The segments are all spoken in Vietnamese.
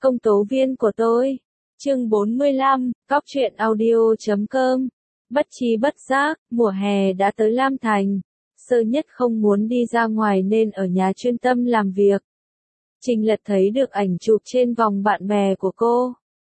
Công tố viên của tôi. Chương 45, Cóc truyện audio.com. Bất chi bất giác, mùa hè đã tới Lam Thành. Sơ Nhất không muốn đi ra ngoài nên ở nhà chuyên tâm làm việc. Trình Lật thấy được ảnh chụp trên vòng bạn bè của cô.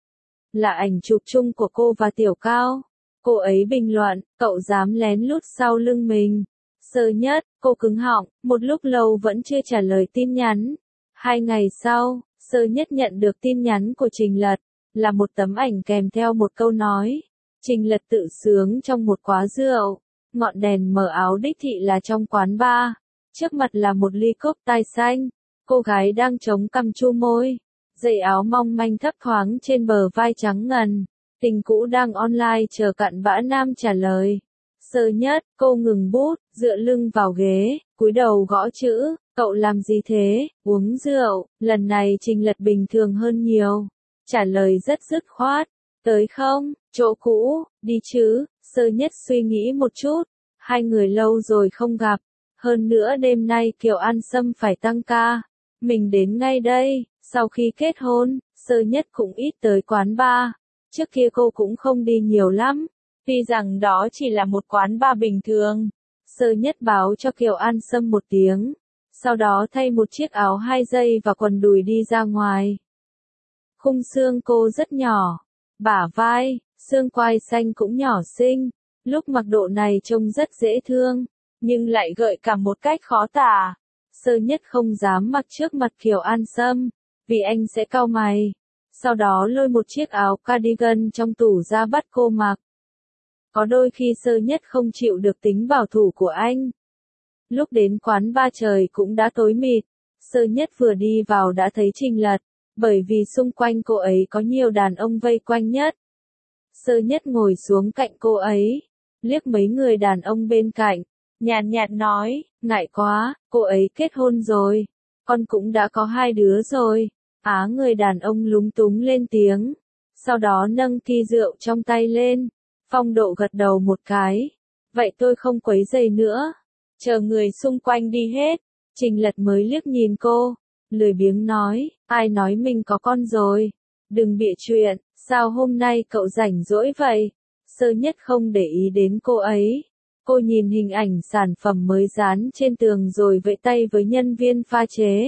Là ảnh chụp chung của cô và Tiểu Cao. Cô ấy bình luận, cậu dám lén lút sau lưng mình. Sơ Nhất, cô cứng họng, một lúc lâu vẫn chưa trả lời tin nhắn. 2 ngày sau, Sơ Nhất nhận được tin nhắn của Trình Lật, là một tấm ảnh kèm theo một câu nói. Trình Lật tự sướng trong một quán rượu, ngọn đèn mờ áo đích thị là trong quán bar. Trước mặt là một ly cốc tai xanh, cô gái đang chống cằm chu môi, dây áo mong manh thấp thoáng trên bờ vai trắng ngần. Tình cũ đang online chờ cặn bã nam trả lời. Sơ Nhất, cô ngừng bút, dựa lưng vào ghế, cúi đầu gõ chữ, cậu làm gì thế, uống rượu. Lần này Trình Lật bình thường hơn nhiều, trả lời rất dứt khoát, tới không, chỗ cũ, đi chứ. Sơ Nhất suy nghĩ một chút, 2 người lâu rồi không gặp, hơn nữa đêm nay Kiều An Sâm phải tăng ca, mình đến ngay đây. Sau khi kết hôn, Sơ Nhất cũng ít tới quán bar, trước kia cô cũng không đi nhiều lắm. Tuy rằng đó chỉ là một quán bar bình thường. Sơ Nhất báo cho Kiều An Sâm một tiếng, sau đó thay một chiếc áo 2 dây và quần đùi đi ra ngoài. Khung xương cô rất nhỏ, bả vai, xương quai xanh cũng nhỏ xinh, lúc mặc độ này trông rất dễ thương, nhưng lại gợi cảm một cách khó tả. Sơ Nhất không dám mặc trước mặt Kiều An Sâm, vì anh sẽ cau mày. Sau đó lôi một chiếc áo cardigan trong tủ ra bắt cô mặc. Có đôi khi Sơ Nhất không chịu được tính bảo thủ của anh. Lúc đến quán bar trời cũng đã tối mịt, Sơ Nhất vừa đi vào đã thấy Trình Lật, bởi vì xung quanh cô ấy có nhiều đàn ông vây quanh nhất. Sơ Nhất ngồi xuống cạnh cô ấy, liếc mấy người đàn ông bên cạnh, nhàn nhạt nói, ngại quá, cô ấy kết hôn rồi, con cũng đã có 2 đứa rồi. Người đàn ông lúng túng lên tiếng, sau đó nâng ki rượu trong tay lên, phong độ gật đầu một cái. Vậy tôi không quấy rầy nữa, chờ người xung quanh đi hết. Trình Lật mới liếc nhìn cô, lười biếng nói, ai nói mình có con rồi, đừng bịa chuyện, sao hôm nay cậu rảnh rỗi vậy? Sơ Nhất không để ý đến cô ấy, cô nhìn hình ảnh sản phẩm mới dán trên tường rồi vẫy tay với nhân viên pha chế.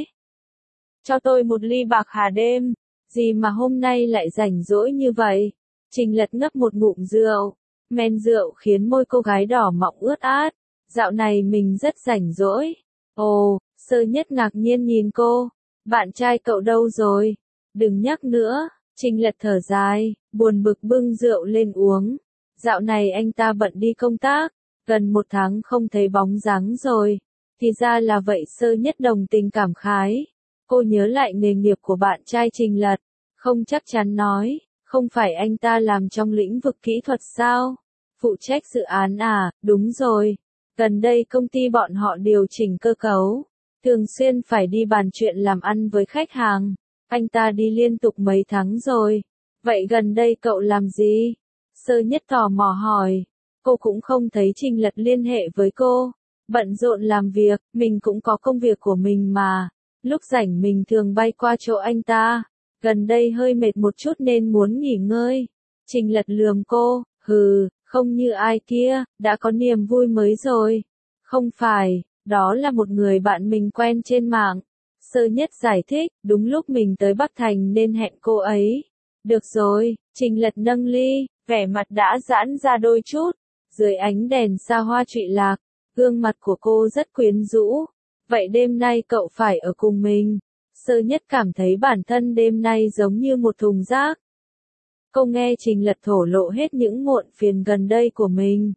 Cho tôi một ly bạc hà đêm, gì mà hôm nay lại rảnh rỗi như vậy? Trình Lật ngấp một ngụm rượu, men rượu khiến môi cô gái đỏ mọng ướt át, dạo này mình rất rảnh rỗi. Ồ, Sơ Nhất ngạc nhiên nhìn cô, bạn trai cậu đâu rồi? Đừng nhắc nữa. Trình Lật thở dài, buồn bực bưng rượu lên uống. Dạo này anh ta bận đi công tác, gần 1 tháng không thấy bóng dáng rồi. Thì ra là vậy. Sơ Nhất đồng tình cảm khái. Cô nhớ lại nghề nghiệp của bạn trai Trình Lật, không chắc chắn nói, không phải anh ta làm trong lĩnh vực kỹ thuật sao? Phụ trách dự án à? Đúng rồi. Gần đây công ty bọn họ điều chỉnh cơ cấu, thường xuyên phải đi bàn chuyện làm ăn với khách hàng. Anh ta đi liên tục mấy tháng rồi. Vậy gần đây cậu làm gì? Sơ Nhất tò mò hỏi. Cô cũng không thấy Trình Lật liên hệ với cô. Bận rộn làm việc, mình cũng có công việc của mình mà. Lúc rảnh mình thường bay qua chỗ anh ta. Gần đây hơi mệt một chút nên muốn nghỉ ngơi. Trình Lật lườm cô, hừ, không như ai kia, đã có niềm vui mới rồi. Không phải, đó là một người bạn mình quen trên mạng. Sơ Nhất giải thích, đúng lúc mình tới Bắc Thành nên hẹn cô ấy. Được rồi. Trình Lật nâng ly, vẻ mặt đã giãn ra đôi chút. Dưới ánh đèn xa hoa trụy lạc, gương mặt của cô rất quyến rũ. Vậy đêm nay cậu phải ở cùng mình. Sơ Nhất cảm thấy bản thân đêm nay giống như một thùng rác. Cô nghe Trình Lật thổ lộ hết những muộn phiền gần đây của mình.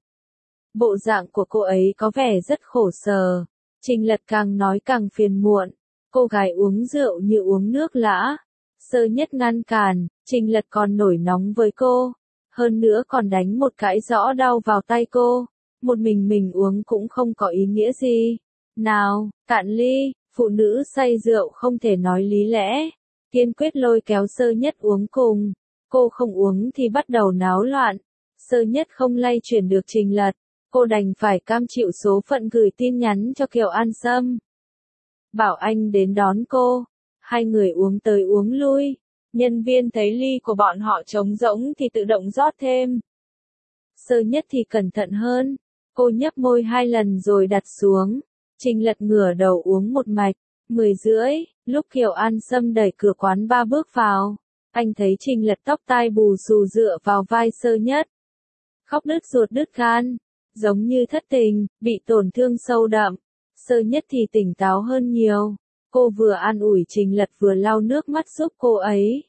Bộ dạng của cô ấy có vẻ rất khổ sở. Trình Lật càng nói càng phiền muộn. Cô gái uống rượu như uống nước lã. Sơ Nhất ngăn cản, Trình Lật còn nổi nóng với cô. Hơn nữa còn đánh một cái rõ đau vào tay cô. Một mình uống cũng không có ý nghĩa gì. Nào, cạn ly. Phụ nữ say rượu không thể nói lý lẽ. Kiên quyết lôi kéo Sơ Nhất uống cùng. Cô không uống thì bắt đầu náo loạn. Sơ Nhất không lay chuyển được Trình Lật. Cô đành phải cam chịu số phận gửi tin nhắn cho Kiều An Sâm. Bảo anh đến đón cô. 2 người uống tới uống lui. Nhân viên thấy ly của bọn họ trống rỗng thì tự động rót thêm. Sơ Nhất thì cẩn thận hơn. Cô nhấp môi 2 lần rồi đặt xuống. Trình Lật ngửa đầu uống một mạch. 10:30, lúc Kiều An Sâm đẩy cửa quán bar bước vào. Anh thấy Trình Lật tóc tai bù xù dựa vào vai Sơ Nhất. Khóc đứt ruột đứt gan. Giống như thất tình, bị tổn thương sâu đậm. Sơ Nhất thì tỉnh táo hơn nhiều. Cô vừa an ủi Trình Lật vừa lau nước mắt giúp cô ấy.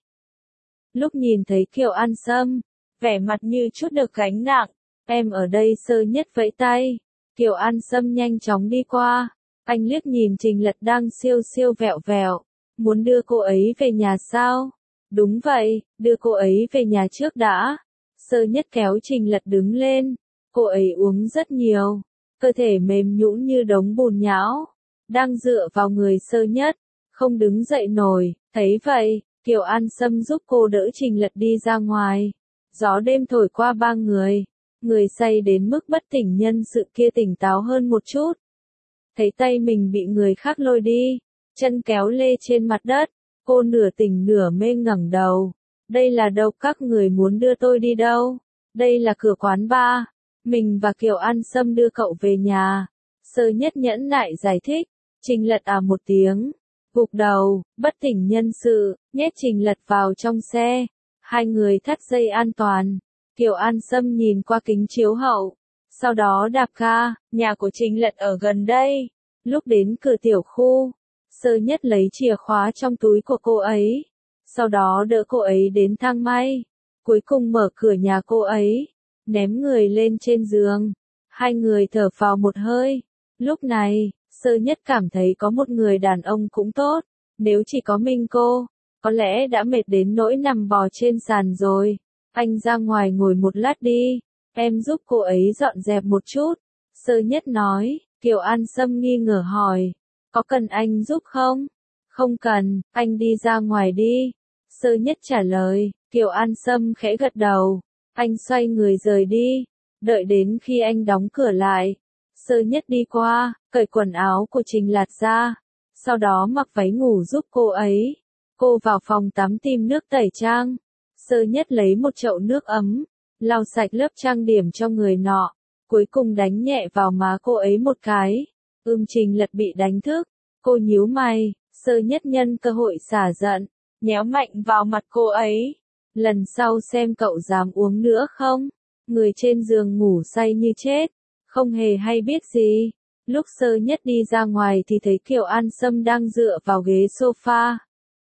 Lúc nhìn thấy Kiều An Sâm, vẻ mặt như chút được gánh nặng. Em ở đây. Sơ Nhất vẫy tay. Kiều An Sâm nhanh chóng đi qua. Anh liếc nhìn Trình Lật đang siêu siêu vẹo vẹo. Muốn đưa cô ấy về nhà sao? Đúng vậy, đưa cô ấy về nhà trước đã. Sơ Nhất kéo Trình Lật đứng lên. Cô ấy uống rất nhiều. Cơ thể mềm nhũn như đống bùn nhão. Đang dựa vào người Sơ Nhất. Không đứng dậy nổi. Thấy vậy, Kiều An Sâm giúp cô đỡ Trình Lật đi ra ngoài. Gió đêm thổi qua ba người. Người say đến mức bất tỉnh nhân sự kia tỉnh táo hơn một chút. Thấy tay mình bị người khác lôi đi. Chân kéo lê trên mặt đất. Cô nửa tỉnh nửa mê ngẩng đầu. Đây là đâu? Các người muốn đưa tôi đi đâu? Đây là cửa quán bar. Mình và Kiều An Sâm đưa cậu về nhà. Sơ Nhất nhẫn nại giải thích. Trình Lật một tiếng. Gục đầu, bất tỉnh nhân sự, nhét Trình Lật vào trong xe. Hai người thắt dây an toàn. Kiều An Sâm nhìn qua kính chiếu hậu. Sau đó đạp ga, nhà của Trình Lật ở gần đây. Lúc đến cửa tiểu khu, Sơ Nhất lấy chìa khóa trong túi của cô ấy. Sau đó đỡ cô ấy đến thang máy. Cuối cùng mở cửa nhà cô ấy. Ném người lên trên giường. Hai người thở phào một hơi. Lúc này, Sơ Nhất cảm thấy có một người đàn ông cũng tốt. Nếu chỉ có mình cô, có lẽ đã mệt đến nỗi nằm bò trên sàn rồi. Anh ra ngoài ngồi một lát đi. Em giúp cô ấy dọn dẹp một chút. Sơ Nhất nói. Kiều An Sâm nghi ngờ hỏi. Có cần anh giúp không? Không cần, anh đi ra ngoài đi. Sơ Nhất trả lời. Kiều An Sâm khẽ gật đầu. Anh xoay người rời đi. Đợi đến khi anh đóng cửa lại. Sơ Nhất đi qua, cởi quần áo của Trình Lạt ra. Sau đó mặc váy ngủ giúp cô ấy. Cô vào phòng tắm tìm nước tẩy trang. Sơ Nhất lấy một chậu nước ấm. Lau sạch lớp trang điểm cho người nọ. Cuối cùng đánh nhẹ vào má cô ấy một cái. Trình Lật bị đánh thức. Cô nhíu mày. Sơ Nhất nhân cơ hội xả giận. Nhéo mạnh vào mặt cô ấy. Lần sau xem cậu dám uống nữa không? Người trên giường ngủ say như chết. Không hề hay biết gì. Lúc Sơ Nhất đi ra ngoài thì thấy Kiều An Sâm đang dựa vào ghế sofa.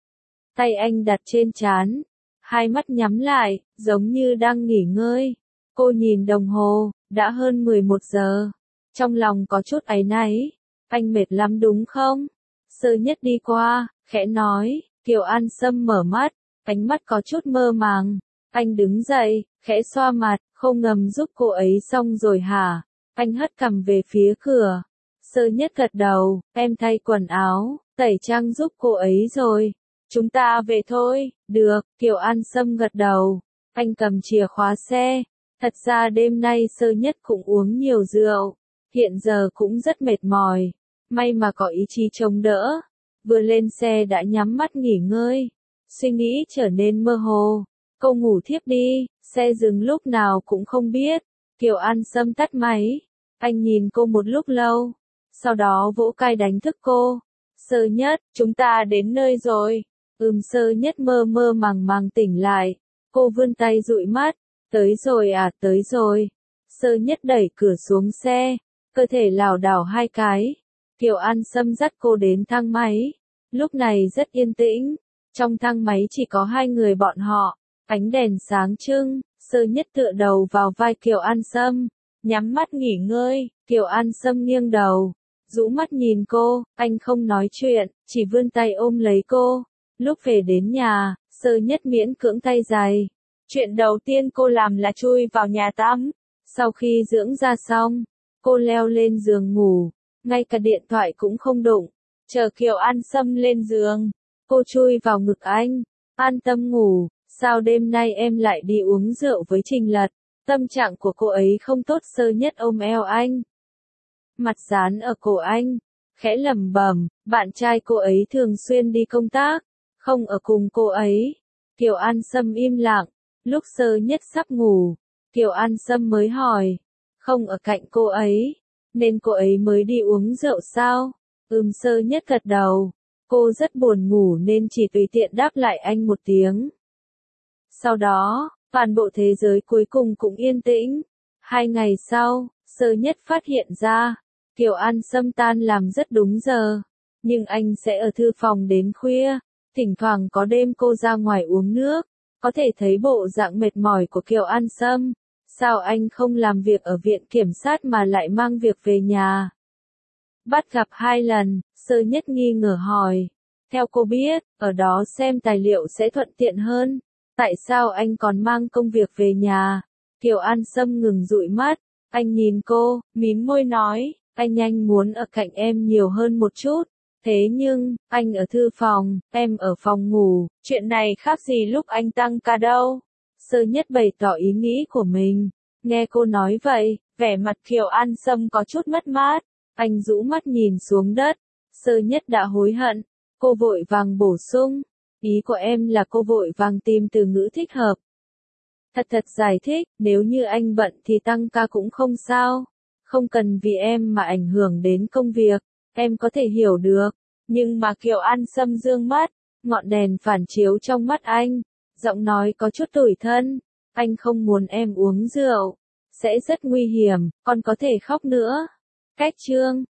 Tay anh đặt trên trán. Hai mắt nhắm lại, giống như đang nghỉ ngơi. Cô nhìn đồng hồ, đã hơn 11 giờ. Trong lòng có chút áy náy. Anh mệt lắm đúng không? Sơ Nhất đi qua, khẽ nói. Kiều An Sâm mở mắt, ánh mắt có chút mơ màng. Anh đứng dậy, khẽ xoa mặt, không ngầm giúp cô ấy xong rồi hả? Anh hất cằm về phía cửa. Sơ Nhất gật đầu. Em thay quần áo, tẩy trang giúp cô ấy rồi. Chúng ta về thôi. Được. Kiều An Sâm gật đầu. Anh cầm chìa khóa xe. Thật ra đêm nay Sơ Nhất cũng uống nhiều rượu. Hiện giờ cũng rất mệt mỏi. May mà có ý chí chống đỡ. Vừa lên xe đã nhắm mắt nghỉ ngơi. Suy nghĩ trở nên mơ hồ. Cô ngủ thiếp đi. Xe dừng lúc nào cũng không biết. Kiều An Sâm tắt máy. Anh nhìn cô một lúc lâu. Sau đó vỗ cai đánh thức cô. Sơ Nhất, chúng ta đến nơi rồi. Sơ Nhất mơ mơ màng màng tỉnh lại. Cô vươn tay dụi mắt. Tới rồi à, tới rồi. Sơ Nhất đẩy cửa xuống xe. Cơ thể lảo đảo hai cái. Kiều An Sâm dắt cô đến thang máy. Lúc này rất yên tĩnh. Trong thang máy chỉ có hai người bọn họ. Ánh đèn sáng trưng. Sơ Nhất tựa đầu vào vai Kiều An Sâm. Nhắm mắt nghỉ ngơi. Kiều An Sâm nghiêng đầu. Rũ mắt nhìn cô. Anh không nói chuyện. Chỉ vươn tay ôm lấy cô. Lúc về đến nhà, Sơ Nhất miễn cưỡng tay dài. Chuyện đầu tiên cô làm là chui vào nhà tắm. Sau khi dưỡng da xong, cô leo lên giường ngủ. Ngay cả điện thoại cũng không đụng. Chờ Kiều An Sâm lên giường. Cô chui vào ngực anh. An tâm ngủ. Sao đêm nay em lại đi uống rượu với Trình Lật? Tâm trạng của cô ấy không tốt. Sơ Nhất ôm eo anh. Mặt dán ở cổ anh. Khẽ lẩm bẩm, bạn trai cô ấy thường xuyên đi công tác. Không ở cùng cô ấy. Kiều An Sâm im lặng, lúc Sơ Nhất sắp ngủ, Kiều An Sâm mới hỏi, không ở cạnh cô ấy, nên cô ấy mới đi uống rượu sao? Sơ Nhất gật đầu, cô rất buồn ngủ nên chỉ tùy tiện đáp lại anh một tiếng. Sau đó, toàn bộ thế giới cuối cùng cũng yên tĩnh. 2 ngày sau, Sơ Nhất phát hiện ra, Kiều An Sâm tan làm rất đúng giờ, nhưng anh sẽ ở thư phòng đến khuya, thỉnh thoảng có đêm cô ra ngoài uống nước, có thể thấy bộ dạng mệt mỏi của Kiều An Sâm. Sao anh không làm việc ở viện kiểm sát mà lại mang việc về nhà? Bắt gặp 2 lần, Sơ Nhất nghi ngờ hỏi. Theo cô biết, ở đó xem tài liệu sẽ thuận tiện hơn. Tại sao anh còn mang công việc về nhà? Kiều An Sâm ngừng dụi mắt. Anh nhìn cô, mím môi nói, anh muốn ở cạnh em nhiều hơn một chút. Thế nhưng, anh ở thư phòng, em ở phòng ngủ, chuyện này khác gì lúc anh tăng ca đâu. Sơ Nhất bày tỏ ý nghĩ của mình. Nghe cô nói vậy, vẻ mặt Kiều An Sâm có chút mất mát. Anh rũ mắt nhìn xuống đất. Sơ Nhất đã hối hận. Cô vội vàng bổ sung. Ý của em là cô vội vàng tìm từ ngữ thích hợp. Thật giải thích, nếu như anh bận thì tăng ca cũng không sao. Không cần vì em mà ảnh hưởng đến công việc. Em có thể hiểu được. Nhưng mà Kiều An Sâm dương mắt. Ngọn đèn phản chiếu trong mắt anh. Giọng nói có chút tủi thân. Anh không muốn em uống rượu. Sẽ rất nguy hiểm, còn có thể khóc nữa. Cách chương